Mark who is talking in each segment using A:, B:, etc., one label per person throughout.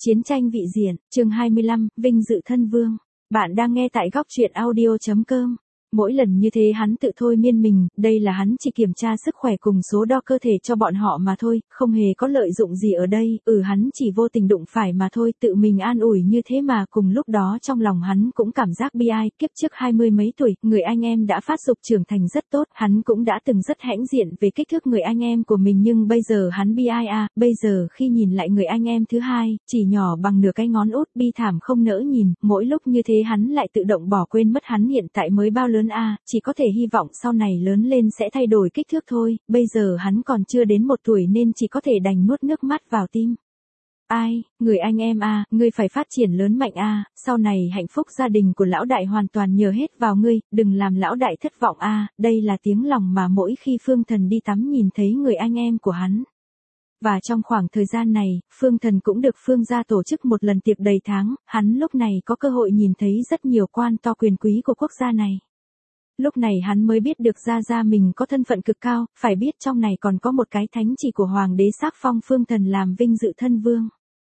A: Chiến tranh vị diện, chương 25, vinh dự thân vương. Bạn đang nghe tại góc truyện audio.com. Mỗi lần như thế hắn tự thôi miên mình, đây là hắn chỉ kiểm tra sức khỏe cùng số đo cơ thể cho bọn họ mà thôi, không hề có lợi dụng gì ở đây, hắn chỉ vô tình đụng phải mà thôi, tự mình an ủi như thế mà cùng lúc đó trong lòng hắn cũng cảm giác bi ai, kiếp trước 20 mấy tuổi, người anh em đã phát dục trưởng thành rất tốt, hắn cũng đã từng rất hãnh diện về kích thước người anh em của mình nhưng bây giờ hắn bi ai bây giờ khi nhìn lại người anh em thứ hai, chỉ nhỏ bằng nửa cái ngón út bi thảm không nỡ nhìn, mỗi lúc như thế hắn lại tự động bỏ quên mất hắn hiện tại mới bao lớn chỉ có thể hy vọng sau này lớn lên sẽ thay đổi kích thước thôi, bây giờ hắn còn chưa đến 1 tuổi nên chỉ có thể đành nuốt nước mắt vào tim. Người anh em ngươi phải phát triển lớn mạnh sau này hạnh phúc gia đình của lão đại hoàn toàn nhờ hết vào ngươi, đừng làm lão đại thất vọng đây là tiếng lòng mà mỗi khi Phương Thần đi tắm nhìn thấy người anh em của hắn. Và trong khoảng thời gian này, Phương Thần cũng được Phương gia tổ chức một lần tiệc đầy tháng, hắn lúc này có cơ hội nhìn thấy rất nhiều quan to quyền quý của quốc gia này. Lúc này hắn mới biết được ra mình có thân phận cực cao, phải biết trong này còn có một cái thánh chỉ của hoàng đế sắc phong Phương Thần làm vinh dự thân vương.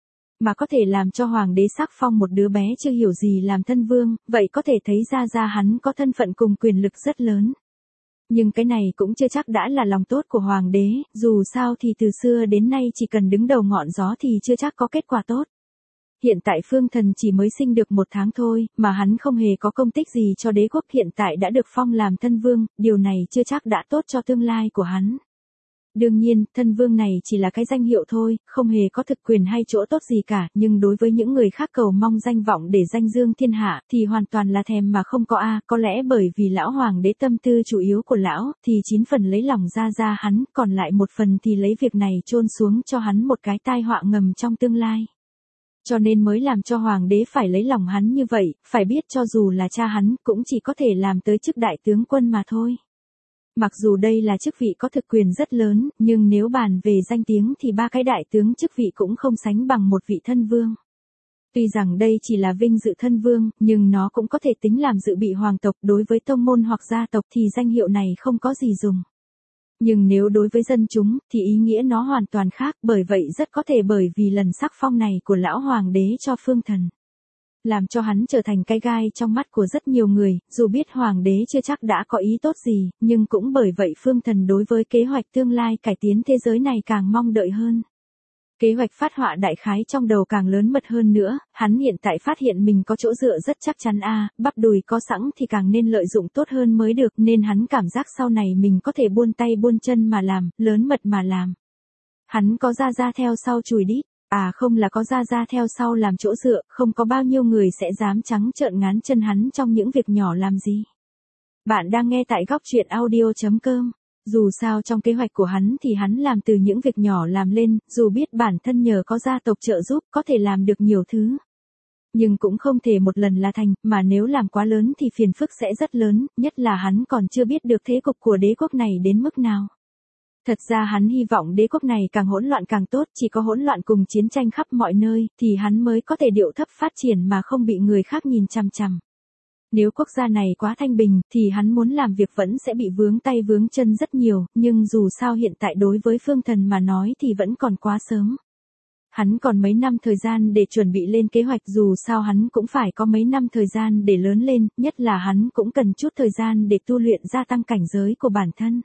A: Mà có thể làm cho hoàng đế sắc phong một đứa bé chưa hiểu gì làm thân vương, vậy có thể thấy ra hắn có thân phận cùng quyền lực rất lớn. Nhưng cái này cũng chưa chắc đã là lòng tốt của hoàng đế, dù sao thì từ xưa đến nay chỉ cần đứng đầu ngọn gió thì chưa chắc có kết quả tốt. Hiện tại Phương Thần chỉ mới sinh được 1 tháng thôi, mà hắn không hề có công tích gì cho đế quốc hiện tại đã được phong làm thân vương, điều này chưa chắc đã tốt cho tương lai của hắn. Đương nhiên, thân vương này chỉ là cái danh hiệu thôi, không hề có thực quyền hay chỗ tốt gì cả, nhưng đối với những người khác cầu mong danh vọng để danh dương thiên hạ, thì hoàn toàn là thèm mà không có có lẽ bởi vì lão hoàng đế tâm tư chủ yếu của lão, thì 9 phần lấy lòng ra hắn, còn lại 1 phần thì lấy việc này chôn xuống cho hắn một cái tai họa ngầm trong tương lai. Cho nên mới làm cho hoàng đế phải lấy lòng hắn như vậy, phải biết cho dù là cha hắn cũng chỉ có thể làm tới chức đại tướng quân mà thôi. Mặc dù đây là chức vị có thực quyền rất lớn, nhưng nếu bàn về danh tiếng thì 3 cái đại tướng chức vị cũng không sánh bằng một vị thân vương. Tuy rằng đây chỉ là vinh dự thân vương, nhưng nó cũng có thể tính làm dự bị hoàng tộc, đối với tông môn hoặc gia tộc thì danh hiệu này không có gì dùng. Nhưng nếu đối với dân chúng, thì ý nghĩa nó hoàn toàn khác, bởi vậy rất có thể bởi vì lần sắc phong này của lão hoàng đế cho Phương Thần, làm cho hắn trở thành cái gai trong mắt của rất nhiều người, dù biết hoàng đế chưa chắc đã có ý tốt gì, nhưng cũng bởi vậy Phương Thần đối với kế hoạch tương lai cải tiến thế giới này càng mong đợi hơn. Kế hoạch phát họa đại khái trong đầu càng lớn mật hơn nữa, hắn hiện tại phát hiện mình có chỗ dựa rất chắc chắn bắp đùi có sẵn thì càng nên lợi dụng tốt hơn mới được, nên hắn cảm giác sau này mình có thể buôn tay buôn chân mà làm, lớn mật mà làm. Hắn có ra theo sau chùi đít, không là có ra theo sau làm chỗ dựa, không có bao nhiêu người sẽ dám trắng trợn ngán chân hắn trong những việc nhỏ làm gì. Bạn đang nghe tại góc truyện audio.com. Dù sao trong kế hoạch của hắn thì hắn làm từ những việc nhỏ làm lên, dù biết bản thân nhờ có gia tộc trợ giúp có thể làm được nhiều thứ. Nhưng cũng không thể một lần là thành, mà nếu làm quá lớn thì phiền phức sẽ rất lớn, nhất là hắn còn chưa biết được thế cục của đế quốc này đến mức nào. Thật ra hắn hy vọng đế quốc này càng hỗn loạn càng tốt, chỉ có hỗn loạn cùng chiến tranh khắp mọi nơi, thì hắn mới có thể điệu thấp phát triển mà không bị người khác nhìn chằm chằm. Nếu quốc gia này quá thanh bình, thì hắn muốn làm việc vẫn sẽ bị vướng tay vướng chân rất nhiều, nhưng dù sao hiện tại đối với Phương Thần mà nói thì vẫn còn quá sớm. Hắn còn mấy năm thời gian để chuẩn bị lên kế hoạch, dù sao hắn cũng phải có mấy năm thời gian để lớn lên, nhất là hắn cũng cần chút thời gian để tu luyện gia tăng cảnh giới của bản thân.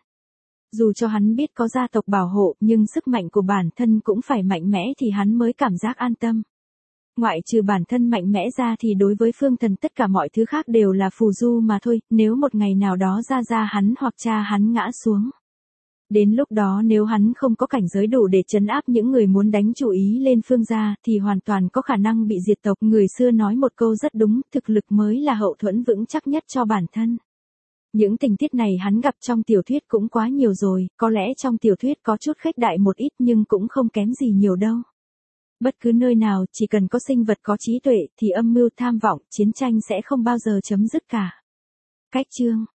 A: Dù cho hắn biết có gia tộc bảo hộ, nhưng sức mạnh của bản thân cũng phải mạnh mẽ thì hắn mới cảm giác an tâm. Ngoại trừ bản thân mạnh mẽ ra thì đối với Phương Thần tất cả mọi thứ khác đều là phù du mà thôi, nếu một ngày nào đó ra hắn hoặc cha hắn ngã xuống. Đến lúc đó nếu hắn không có cảnh giới đủ để trấn áp những người muốn đánh chủ ý lên Phương gia thì hoàn toàn có khả năng bị diệt tộc. Người xưa nói một câu rất đúng, thực lực mới là hậu thuẫn vững chắc nhất cho bản thân. Những tình tiết này hắn gặp trong tiểu thuyết cũng quá nhiều rồi, có lẽ trong tiểu thuyết có chút khuếch đại một ít nhưng cũng không kém gì nhiều đâu. Bất cứ nơi nào chỉ cần có sinh vật có trí tuệ thì âm mưu tham vọng, chiến tranh sẽ không bao giờ chấm dứt cả. Cách chương